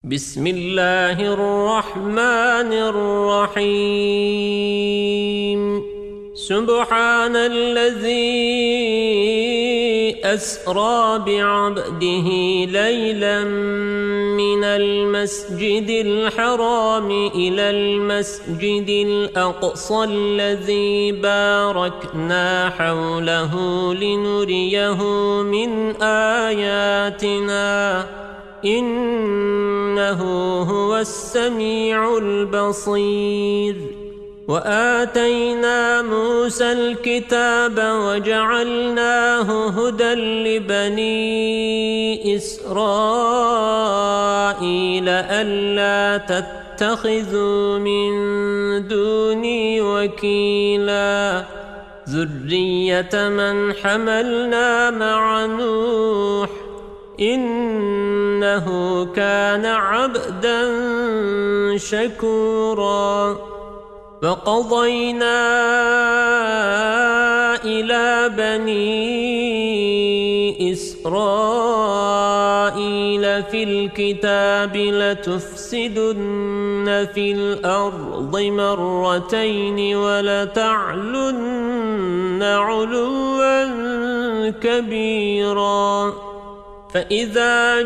بسم الله الرحمن الرحيم سبحان الذي أسرى بعبده ليلا من المسجد الحرام إلى المسجد الأقصى الذي باركنا حوله لنريه من آياتنا إنه هو السميع البصير وآتينا موسى الكتاب وجعلناه هدى لبني إسرائيل ألا تتخذوا من دوني وكيلا ذرية من حملنا مع نوح إنه كان عبدا شكورا فقضينا إلى بني إسرائيل في الكتاب لتفسدن في الأرض مرتين ولتعلن علوا كبيرا فإذا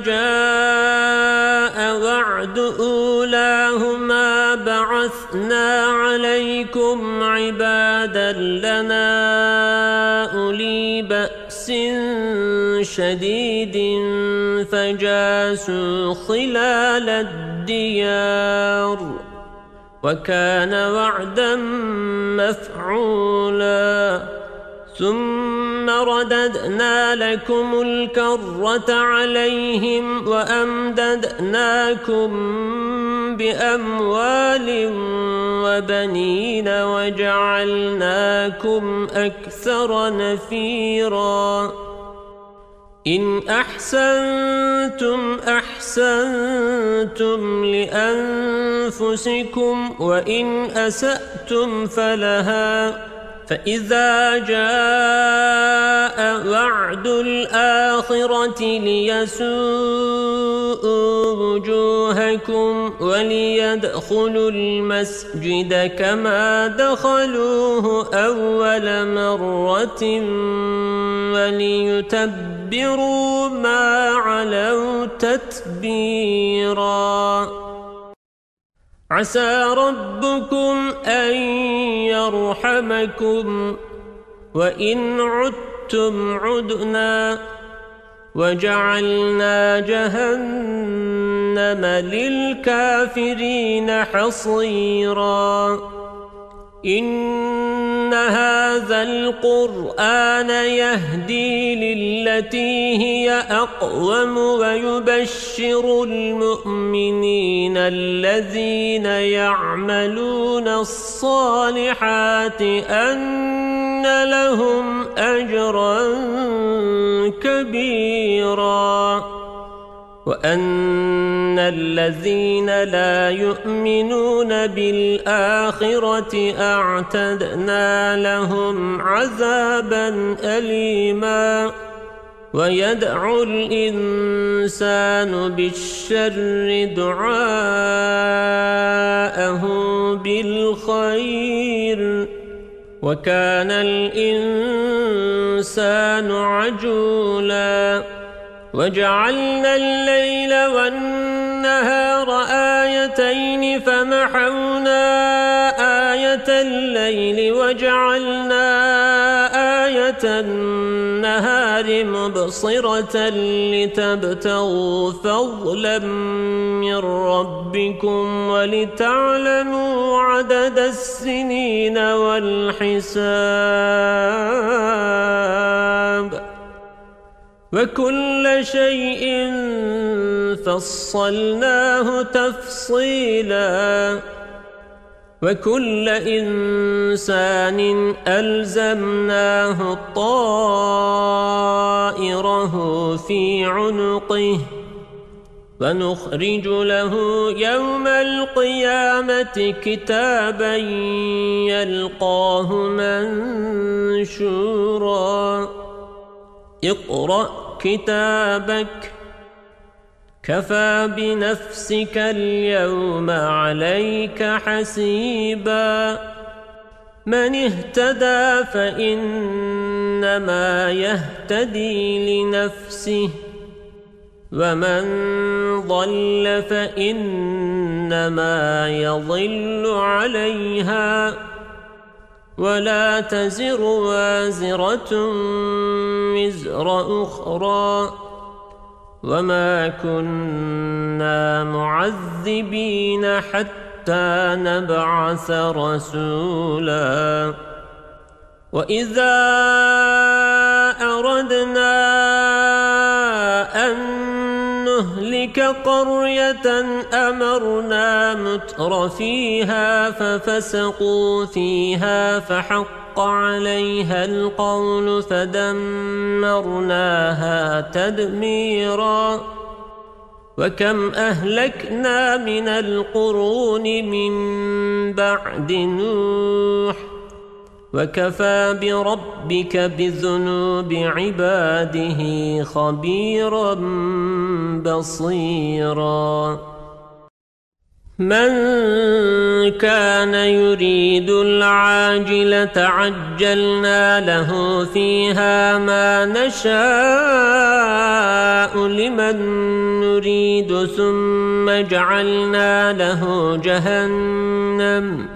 جاء وعد أولاهما بعثنا عليكم عبادا لنا أولي بأس شديد فجاسوا خلال الديار وكان وعدا مفعولا ثم رددنا لكم الكرة عليهم وأمددناكم بأموال وبنين وجعلناكم أكثر نفيرا إن أحسنتم أحسنتم لأنفسكم وإن أسأتم فلها فإذا جاء وعد الآخرة ليسوءوا وجوهكم وليدخلوا المسجد كما دخلوه أول مرة وليتبروا ما علوا تتبيرا عسى ربكم أن يرحمكم وإن عدتم عدنا وجعلنا جهنم للكافرين حصيرا إن هذا القرآن يهدي للتي هي أقوم ويبشر المؤمنين الذين يعملون الصالحات أن لهم أجرا كبيرا وأن الذين لا يؤمنون بالآخرة أعتدنا لهم عذابا أليما ويدعو الإنسان بالشر دعاءه بالخير وكان الإنسان عجولا وجعلنا الليل والنهار آيتين فمحونا آية الليل وجعلنا آية النهار مبصرة لتبتغوا فضلا من ربكم ولتعلموا عدد السنين والحساب وكل شيء فصلناه تفصيلا وكل إنسان ألزمناه طائره في عنقه ونخرج له يوم القيامة كتابا يلقاه منشورا اقرأ كتابك كفى بنفسك اليوم عليك حسيبا من اهتدى فإنما يهتدي لنفسه ومن ضل فإنما يضل عليها ولا تزر وازرة وزر أخرى وما كنا معذبين حتى نبعث رسولا وإذا أردنا أن نهلك قرية أمرنا متر فيها ففسقوا فيها فحق عليها القول فدمرناها تدميرا وكم أهلكنا من القرون من بعد نوح وكفى بربك بذنوب عباده خبيرا بصيرا من كان يريد العاجلة عجلنا له فيها ما نشاء لمن نريد ثم جعلنا له جهنم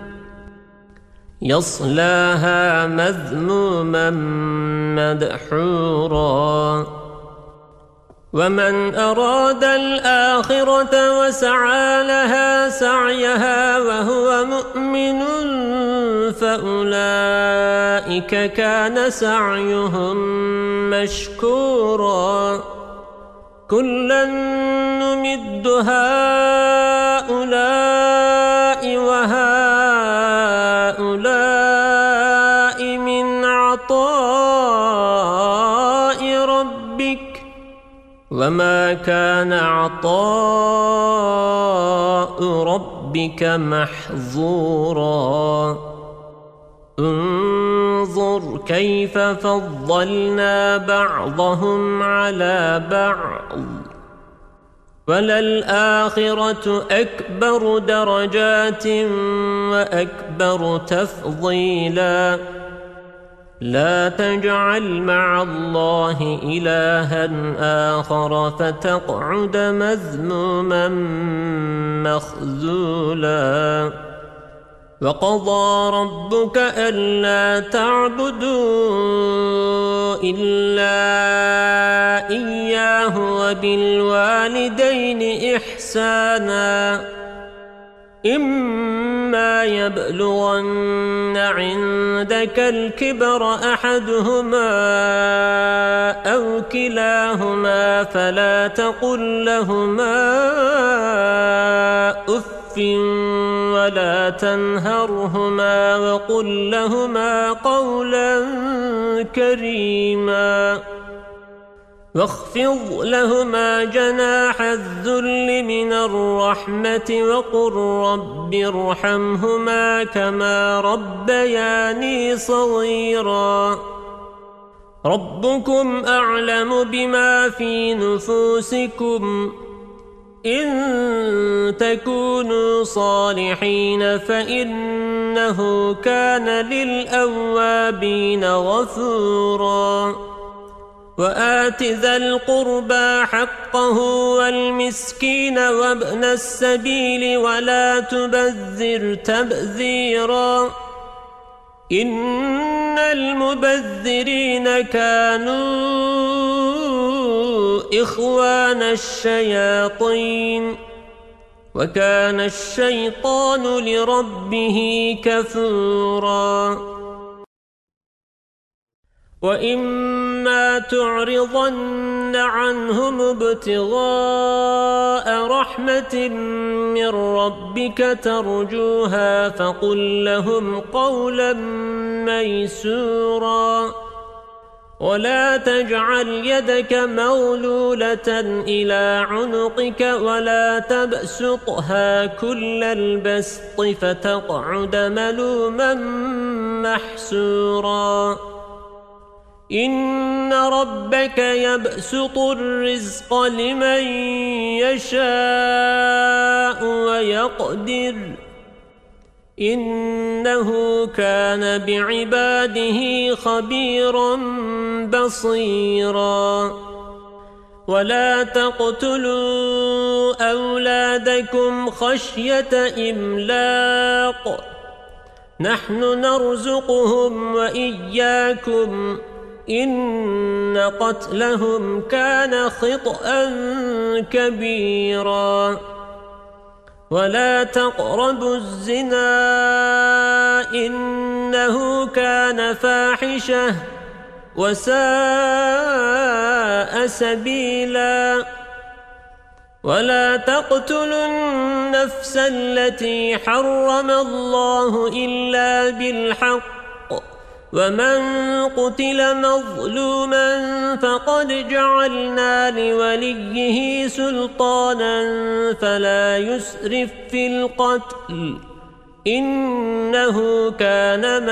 يصلاها مذموما مدحورا ومن أراد الآخرة وسعى لها سعيها وهو مؤمن فأولئك كان سعيهم مشكورا كلا نمد هؤلاء وهؤلاء من عطاء ربك وما كان عطاء ربك محظورا انظر كيف فضلنا بعضهم على بعض وللآخرة أكبر درجات وأكبر تفضيلا لا تجعل مع الله إلها آخر فتقعد مذموما مخذولا وقضى ربك ألا تعبدوا إلا إياه وبالوالدين إحسانا إما يبلغن عندك الكبر أحدهما أو كلاهما فلا تقل لهما أف ولا تنهرهما وقل لهما قولا كريما واخفض لهما جناح الذل من الرحمة وقل رب ارحمهما كما ربياني صغيرا ربكم أعلم بما في نفوسكم إن تكونوا صالحين فإنه كان للأوابين غفورا وآت ذا القربى حقه والمسكين وابن السبيل ولا تبذر تبذيرا إن المبذرين كانوا إخوان الشياطين وكان الشيطان لربه كفورا وإما تعرضن عنهم ابتغاء رحمة من ربك ترجوها فقل لهم قولا ميسورا ولا تجعل يدك مغلولة إلى عنقك ولا تبسطها كل البسط فتقعد ملوما محسورا إن ربك يبسط الرزق لمن يشاء ويقدر إنه كان بعباده خبيرا بصيرا ولا تقتلوا أولادكم خشية إملاق نحن نرزقهم وإياكم إن قتلهم كان خطأ كبيرا ولا تقربوا الزنا إنه كان فاحشة وساء سبيلا ولا تقتلوا النفس التي حرم الله إلا بالحق ومن قتل مظلوما فقد جعلنا لوليه سلطانا فلا يسرف في القتل إنه كان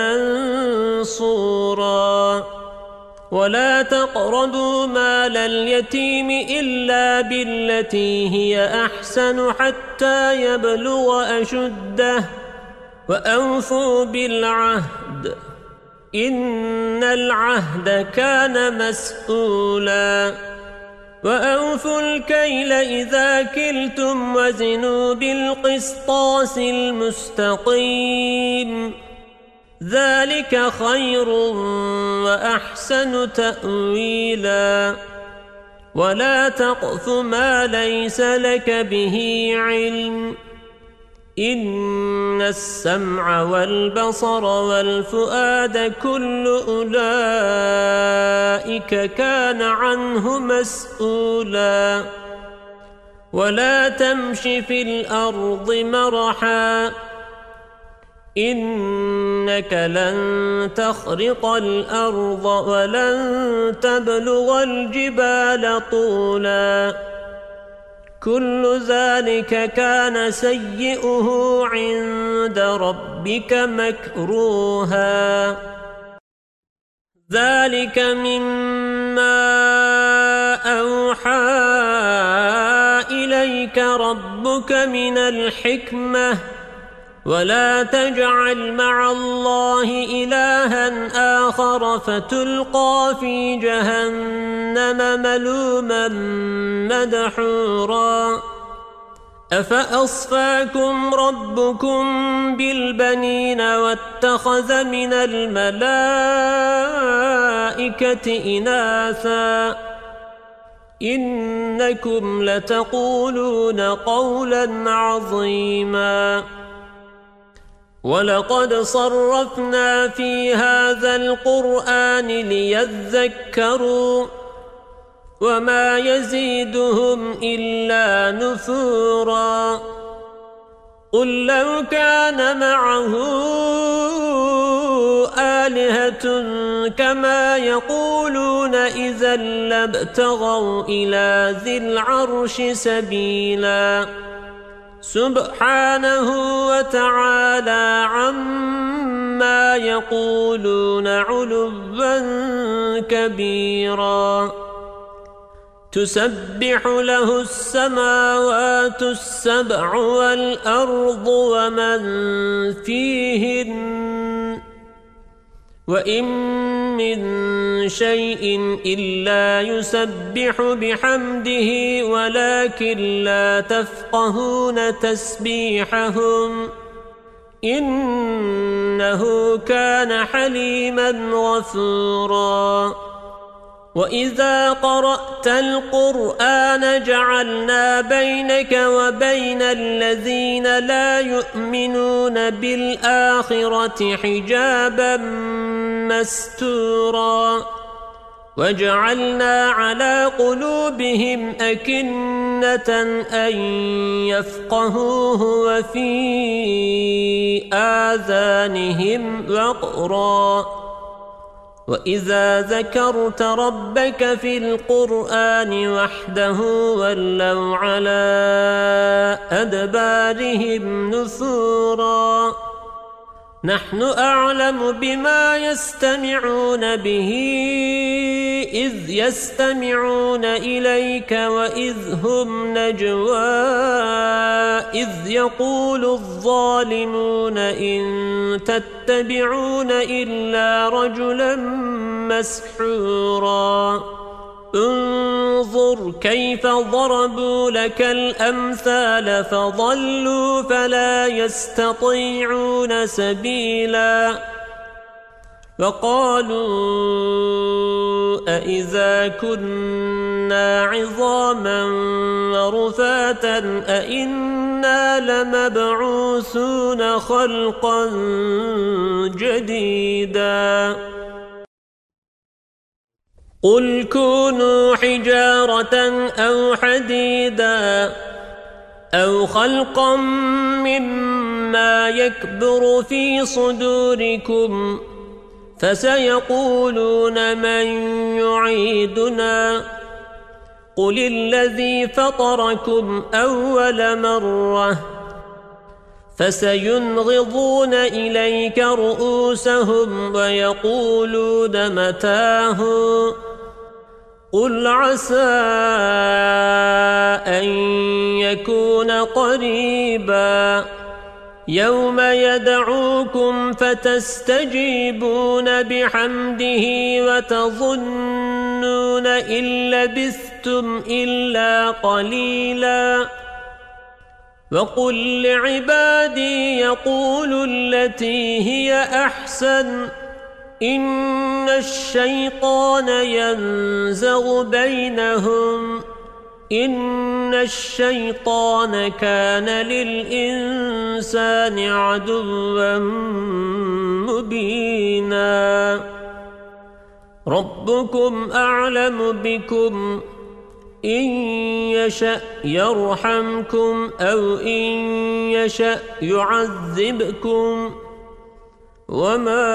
منصورا ولا تقربوا مال اليتيم إلا بالتي هي أحسن حتى يبلغ أشده وأوفوا بالعهد إن العهد كان مسؤولا وأوفوا الكيل إذا كلتم وزنوا بالقسطاس المستقيم ذلك خير وأحسن تأويلا ولا تقف ما ليس لك به علم إن السمع والبصر والفؤاد كل أولئك كان عنه مسؤولا ولا تمش في الأرض مرحا إنك لن تخرق الأرض ولن تبلغ الجبال طولا كل ذلك كان سيئه عند ربك مكروها ذلك مما أوحى إليك ربك من الحكمة ولا تجعل مع الله إلها آخر فتلقى في جهنم ملوما مدحورا أفأصفاكم ربكم بالبنين واتخذ من الملائكة إناثا إنكم لتقولون قولا عظيما ولقد صرفنا في هذا القرآن ليذكروا وما يزيدهم إلا نفورا قل لو كان معه آلهة كما يقولون إذا لابتغوا إلى ذي العرش سبيلا سبحانه وتعالى عما يقولون علوا كبيرا تسبح له السماوات السبع والأرض ومن فيهن وإن من شيء إلا يسبح بحمده ولكن لا تفقهون تسبيحهم إنه كان حليما غفورا وإذا قرأت القرآن جعلنا بينك وبين الذين لا يؤمنون بالآخرة حجابا مستورا وجعلنا على قلوبهم أكنة أن يفقهوه وفي آذانهم وقرا وإذا ذكرت ربك في القرآن وحده ولوا على أدبارهم نفورا نحن أعلم بما يستمعون به إذ يستمعون إليك وإذ هم نجوى إذ يقول الظالمون إن تتبعون إلا رجلا مسحورا انظر كيف ضربوا لك الأمثال فضلوا فلا يستطيعون سبيلا وقالوا أإذا كنا عظاما ورفاتا أإنا لمبعوثون خلقا جديدا قل كونوا حجارة أو حديدا أو خلقا مما يكبر في صدوركم فسيقولون من يعيدنا قل الذي فطركم أول مرة فسينغضون إليك رؤوسهم ويقولون متاه قل عسى أن يكون قريبا يوم يدعوكم فتستجيبون بحمده وتظنون إن لبثتم إلا قليلا وقل لعبادي يقولوا التي هي أحسن إن الشيطان ينزغ بينهم إن الشيطان كان للإنسان عدوا مبينا ربكم أعلم بكم إن يشأ يرحمكم أو إن يشأ يعذبكم وما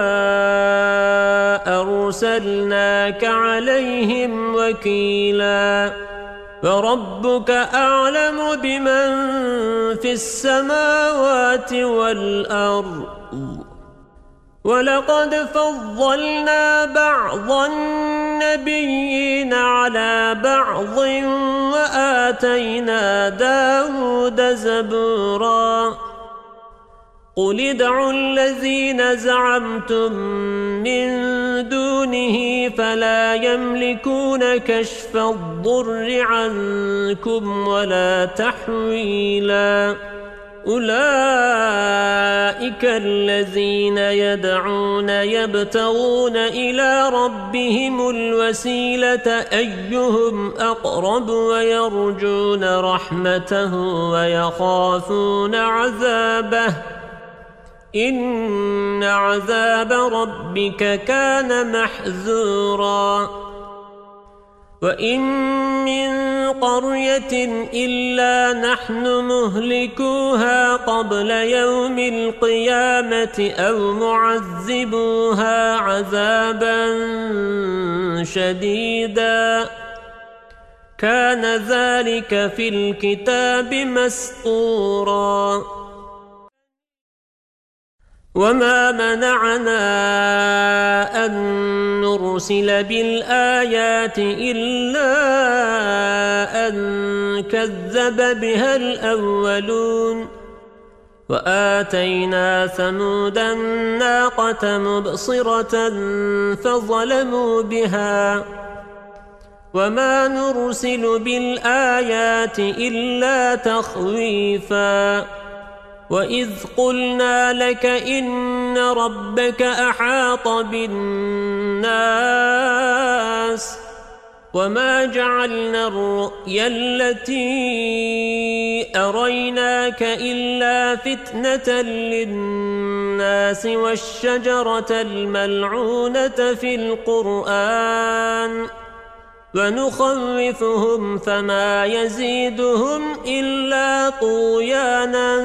أرسلناك عليهم وكيلا فربك أعلم بمن في السماوات والأرض ولقد فضلنا بعض النبيين على بعض وآتينا داود زبورا قل ادعوا الذين زعمتم من دونه فلا يملكون كشف الضر عنكم ولا تحويلا أولئك الذين يدعون يبتغون إلى ربهم الوسيلة أيهم أقرب ويرجون رحمته ويخافون عذابه إن عذاب ربك كان محذورا وإن من قرية إلا نحن مهلكوها قبل يوم القيامة أو معذبوها عذابا شديدا كان ذلك في الكتاب مسطورا وما منعنا أن نرسل بالآيات إلا أن كذب بها الأولون وآتينا ثمود الناقة مبصرة فظلموا بها وما نرسل بالآيات إلا تخويفا وإذ قلنا لك إن ربك أحاط بالناس وما جعلنا الرؤيا التي أريناك إلا فتنة للناس والشجرة الملعونة في القرآن ونخوفهم فما يزيدهم إلا طغيانا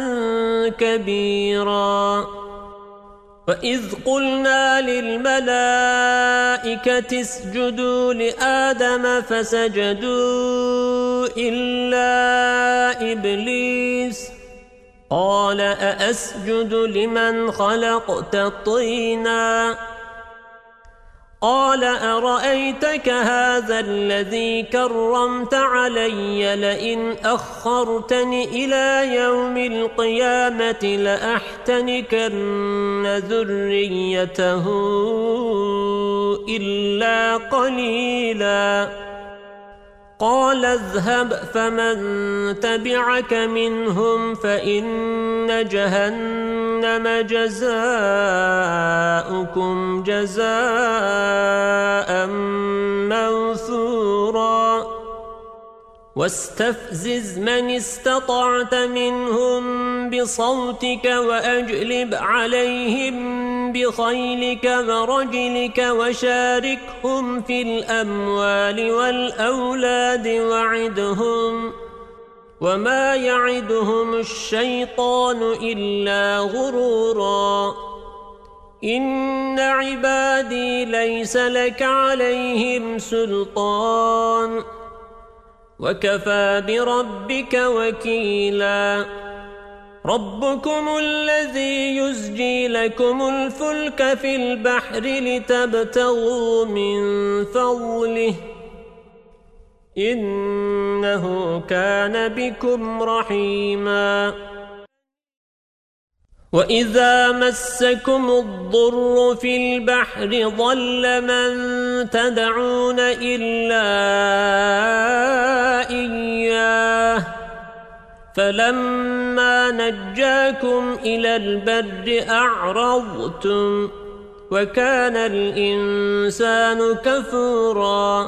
كبيرا وإذ قلنا للملائكة اسجدوا لآدم فسجدوا إلا قال أأسجد لمن خلقت طينا قال أرأيتك هذا الذي كرمت علي لئن أخرتني إلى يوم القيامة لأحتنكن ذريته إلا قليلا قال اذهب فمن تبعك منهم فإن جهنم جزاؤكم جزاء موثورا واستفزز من استطعت منهم بصوتك وأجلب عليهم بخيلك ورجلك وشاركهم في الأموال والأولاد وعدهم وما يعدهم الشيطان إلا غرورا إن عبادي ليس لك عليهم سلطان وكفى بربك وكيلا ربكم الذي يزجي لكم الفلك في البحر لتبتغوا من فضله إنه كان بكم رحيما وإذا مسكم الضر في البحر ضل من تدعون إلا إياه فلما نجاكم إلى البر أعرضتم وكان الإنسان كفورا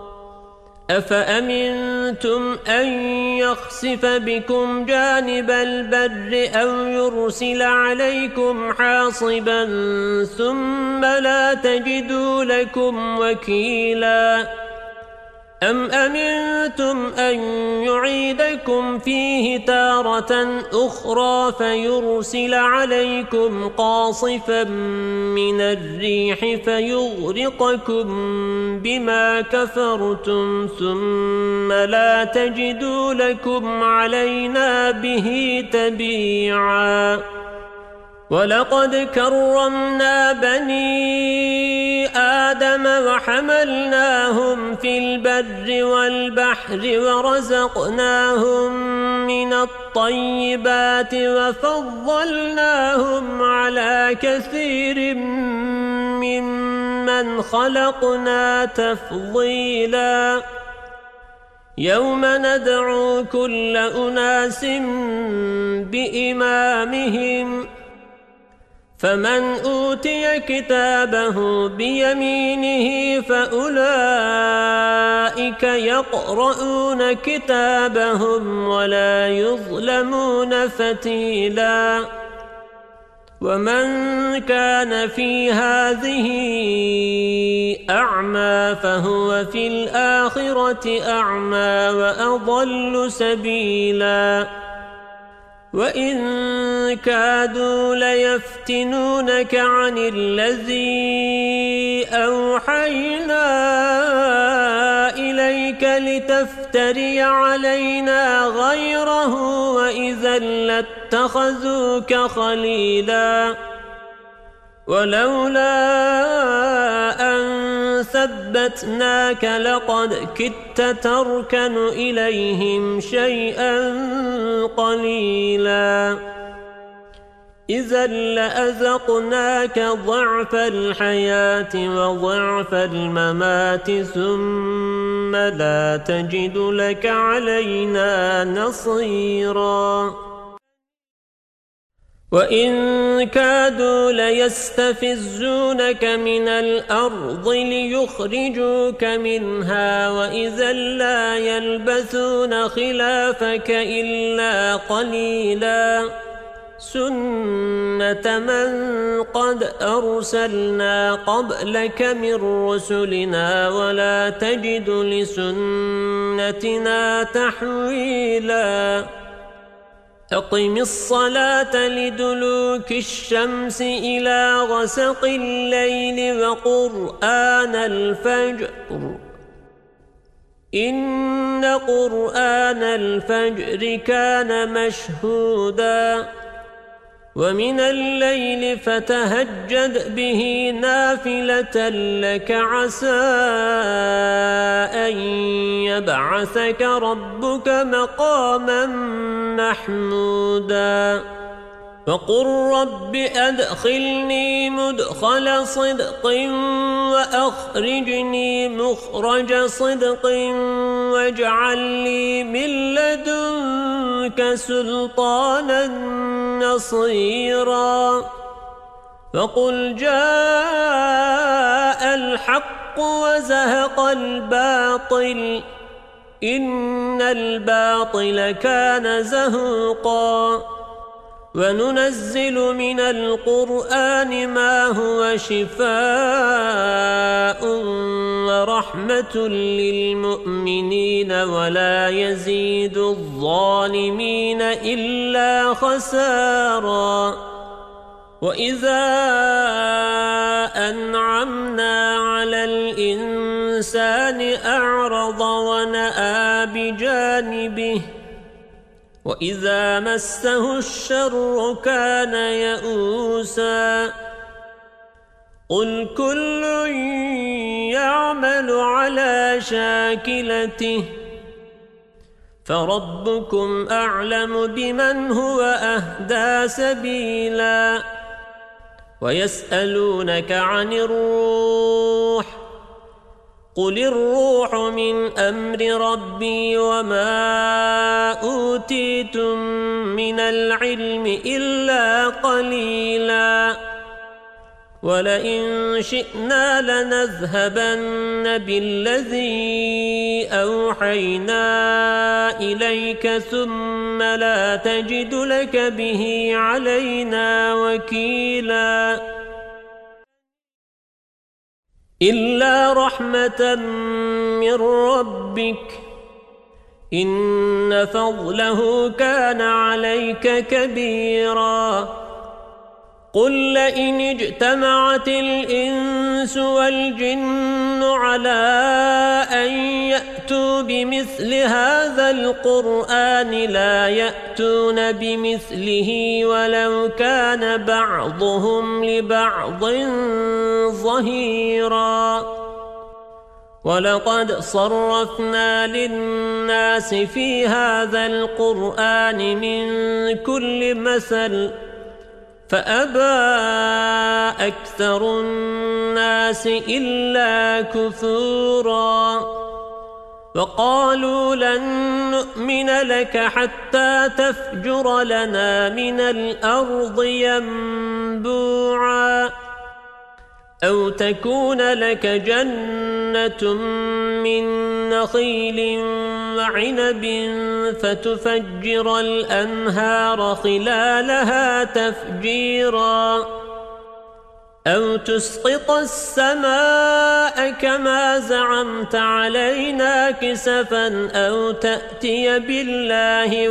أفأمنتم أن يخسف بكم جانب البر أو يرسل عليكم حاصبا ثم لا تجدوا لكم وكيلا أم أمنتم أن يعيدكم فيه تارة أخرى فيرسل عليكم قاصفا من الريح فيغرقكم بما كفرتم ثم لا تجدوا لكم علينا به تبيعا ولقد كرمنا بني آدم وحملناهم في البر والبحر ورزقناهم من الطيبات وفضلناهم على كثير ممن خلقنا تفضيلا يوم ندعو كل أناس بإمامهم فمن أوتي كتابه بيمينه فأولئك يقرؤون كتابهم ولا يظلمون فتيلا ومن كان في هذه أعمى فهو في الآخرة أعمى وأضل سبيلا وإن كادوا ليفتنونك عن الذي أوحينا إليك لتفتري علينا غيره وإذا لاتخذوك خليلا ولولا أن ثبتناك لقد كدت تركن إليهم شيئا قليلا إذا لأذقناك ضعف الحياة وضعف الممات ثم لا تجد لك علينا نصيرا وإن كادوا ليستفزونك من الأرض ليخرجوك منها وإذا لا يلبثون خلافك إلا قليلا سنة من قد أرسلنا قبلك من رسلنا ولا تجد لسنتنا تحويلا أقم الصلاة لدلوك الشمس إلى غسق الليل وقرآن الفجر إن قرآن الفجر كان مشهودا ومن الليل فتهجد به نافلة لك عسى أن يبعثك ربك مقاما محمودا وقل رب أدخلني مدخل صدق وأخرجني مخرج صدق واجعل لي من لدنك سلطانا نصيرا فقل جاء الحق وزهق الباطل إن الباطل كان زهوقا وننزل من القرآن ما هو شفاء ورحمة للمؤمنين ولا يزيد الظالمين إلا خسارا وإذا أنعمنا على الإنسان أعرض ونأى بجانبه وإذا مسه الشر كان يئوسا قل كل يعمل على شاكلته فربكم أعلم بمن هو أهدى سبيلا ويسألونك عن الروح قل الروح من أمر ربي وما أوتيتم من العلم إلا قليلا ولئن شئنا لنذهبن بالذي أوحينا إليك ثم لا تجد لك به علينا وكيلا إلا رحمة من ربك إن فضله كان عليك كبيرا قل لئن اجتمعت الإنس والجن على أن يأتوا بمثل هذا القرآن لا يأتون بمثله ولو كان بعضهم لبعض ظهيرا ولقد صرفنا للناس في هذا القرآن من كل مثل فأبى أكثر الناس إلا كفورا وقالوا لن نؤمن لك حتى تفجر لنا من الأرض ينبوعا أو تكون لك جنة من نخيل وعنب فتفجر الأنهار خلالها تفجيرا أو تسقط السماء كما زعمت علينا كسفا أو تأتي بالله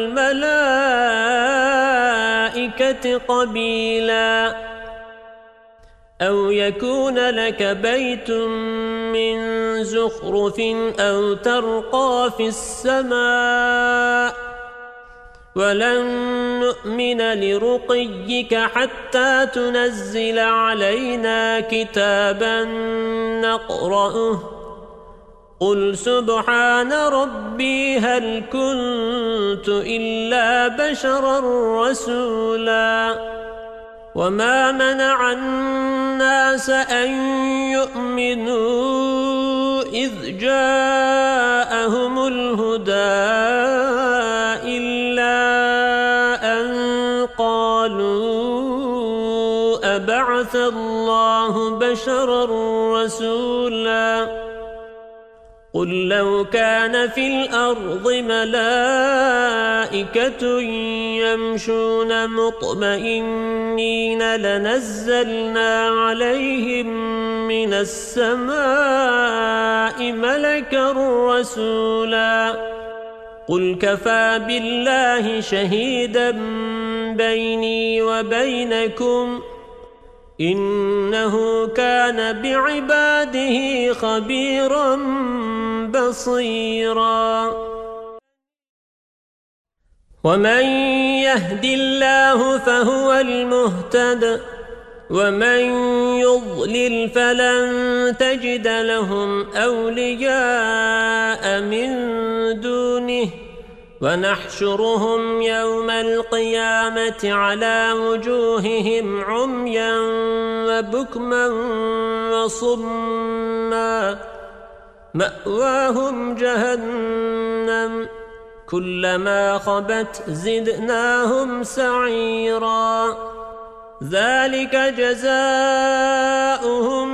والملائكة قبيلا أو يكون لك بيت من زخرف أو ترقى في السماء ولن نؤمن لرقيك حتى تنزل علينا كتابا نقرأه قل سبحان ربي هل كنت إلا بشرا رسولا وما منع الناس أن يؤمنوا إذ جاءهم الهدى إلا أن قالوا أبعث الله بشرا رسولا قل لو كان في الأرض ملائكة يمشون مطمئنين لنزلنا عليهم من السماء ملكا رسولا قل كفى بالله شهيدا بيني وبينكم إنه كان بعباده خبيرا بصيرا ومن يهد الله فهو المهتد ومن يضلل فلن تجد لهم أولياء من دونه ونحشرهم يوم القيامة على وجوههم عميا وبكما وصما مأواهم جهنم كلما خبت زدناهم سعيرا ذلك جزاؤهم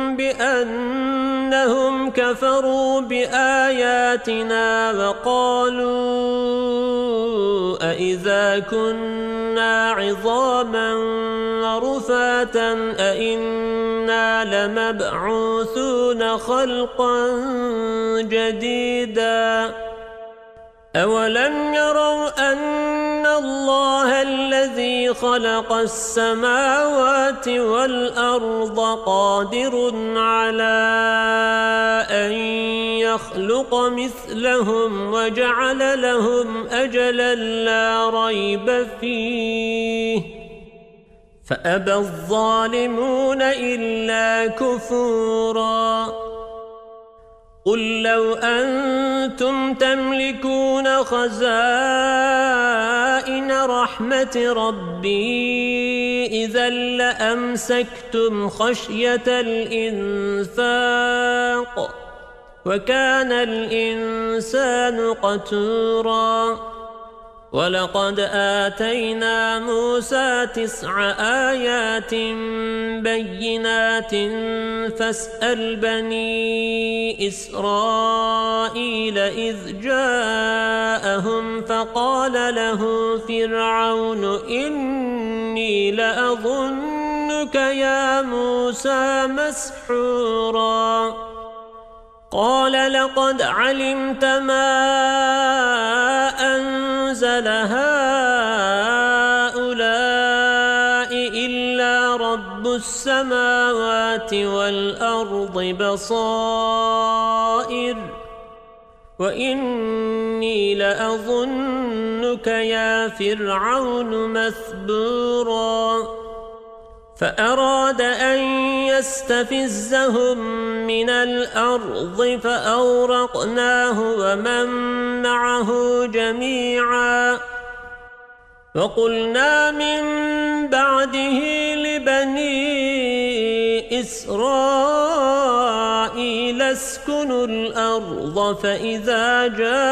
بأنهم كفروا بآياتنا وقالوا أإذا كنا عظاما ورفاتا أإنا لمبعوثون خلقا جديدا أولم يروا أن الله الذي خلق السماوات والأرض قادر على أن يخلق مثلهم وجعل لهم أجلا لا ريب فيه فأبى الظالمون إلا كفورا قل لو أنتم تملكون خزائن رحمة ربي إذا لأمسكتم خشية الإنفاق وكان الإنسان قتورا ولقد آتينا موسى 9 آيات بينات فاسأل بني إسرائيل إذ جاءهم فقال له فرعون إني لأظنك يا موسى مسحورا قال لقد علمت ما أنزل هؤلاء إلا رب السماوات والأرض بصائر وإني لأظنك يا فرعون مثبورا فأراد أن يستفزهم من الأرض فأورقناه ومن معه جميعا وقلنا من بعده لبني إسرائيل اسكنوا الأرض فإذا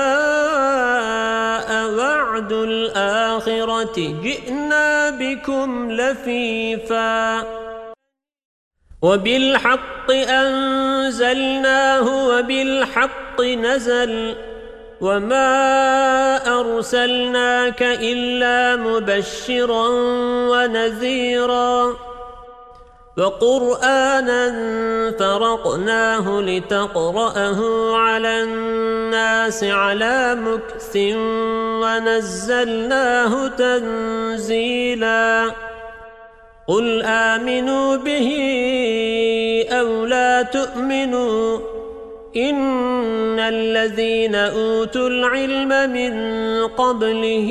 جاء وعد الآخرة جئنا بكم لفيفا وبالحق أنزلناه وبالحق نزل وما أرسلناك إلا مبشرا ونذيرا وقرآنا فرقناه لتقرأه على الناس على مكث ونزلناه تنزيلا قل آمنوا به أو لا تؤمنوا إن الذين أوتوا العلم من قبله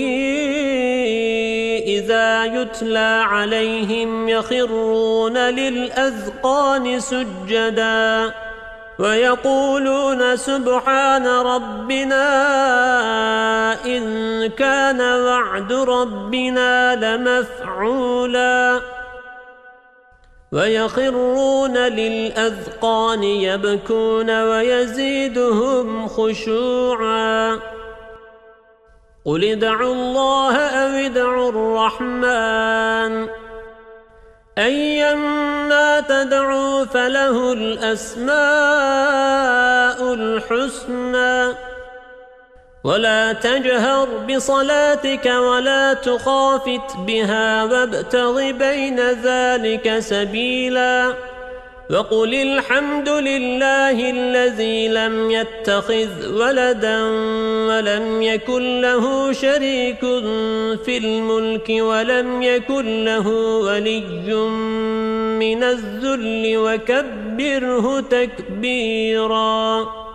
إذا يتلى عليهم يخرون للأذقان سجدا ويقولون سبحان ربنا إن كان وعد ربنا لمفعولا ويخرون للأذقان يبكون ويزيدهم خشوعا قل ادعوا الله أو ادعوا الرحمن أيما تدعوا فله الأسماء الحسنى ولا تجهر بصلاتك ولا تخافت بها وابتغ بين ذلك سبيلا وقل الحمد لله الذي لم يتخذ ولدا ولم يكن له شريك في الملك ولم يكن له ولي من الذل وكبره تكبيرا.